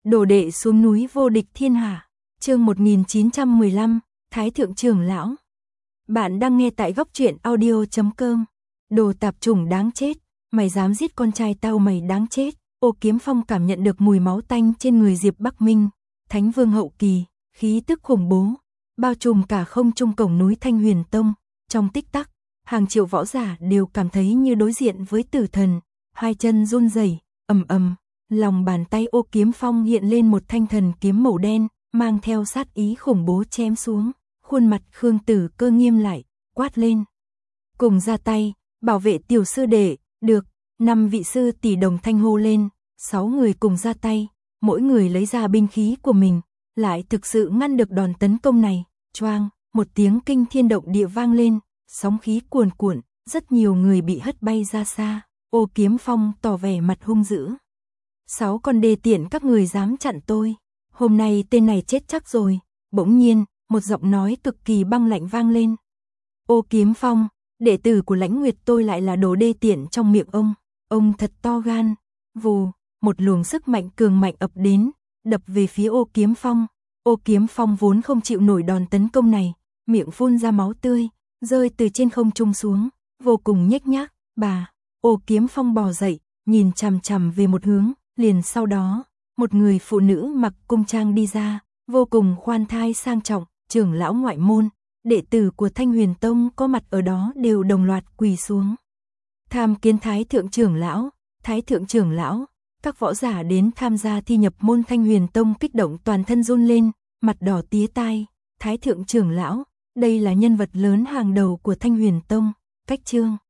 Đồ đệ xuống núi vô địch thiên hạ. Chương 1915, Thái thượng trưởng lão. Bạn đang nghe tại góc truyện audio.com. Đồ tạp chủng đáng chết, mày dám giết con trai tao mày đáng chết. Ô Kiếm Phong cảm nhận được mùi máu tanh trên người Diệp Bắc Minh, Thánh Vương hậu kỳ, khí tức khủng bố, bao trùm cả không trung cổng núi Thanh Huyền Tông. Trong tích tắc, hàng triệu võ giả đều cảm thấy như đối diện với tử thần, hai chân run rẩy, ầm ầm. Lòng bàn tay Ô Kiếm Phong hiện lên một thanh thần kiếm màu đen, mang theo sát ý khủng bố chém xuống. Khuôn mặt Khương Tử Cơ nghiêm lại, quát lên: "Cùng ra tay, bảo vệ tiểu sư đệ." Được, 5 vị sư tỷ đồng thanh hô lên, 6 người cùng ra tay, mỗi người lấy ra binh khí của mình, lại thực sự ngăn được đòn tấn công này. Choang, một tiếng kinh thiên động địa vang lên, sóng khí cuồn cuộn, rất nhiều người bị hất bay ra xa. Ô Kiếm Phong tỏ vẻ mặt hung dữ: 6 con đê tiện các người dám chặn tôi, hôm nay tên này chết chắc rồi. Bỗng nhiên, một giọng nói cực kỳ băng lạnh vang lên: "Ô Kiếm Phong, đệ tử của Lãnh Nguyệt tôi lại là đồ đê tiện trong miệng ông thật to gan." Vù, một luồng sức mạnh cường mạnh ập đến, đập về phía Ô Kiếm Phong. Ô Kiếm Phong vốn không chịu nổi đòn tấn công này, miệng phun ra máu tươi, rơi từ trên không trung xuống, vô cùng nhếch nhác. Bà, Ô Kiếm Phong bò dậy, nhìn chằm chằm về một hướng, liền sau đó, một người phụ nữ mặc cung trang đi ra, vô cùng khoan thai sang trọng. Trưởng lão ngoại môn, đệ tử của Thanh Huyền Tông có mặt ở đó đều đồng loạt quỳ xuống. Tham kiến Thái thượng trưởng lão, Thái thượng trưởng lão. Các võ giả đến tham gia thi nhập môn Thanh Huyền Tông kích động toàn thân run lên, mặt đỏ tía tai. Thái thượng trưởng lão, đây là nhân vật lớn hàng đầu của Thanh Huyền Tông, cách chương.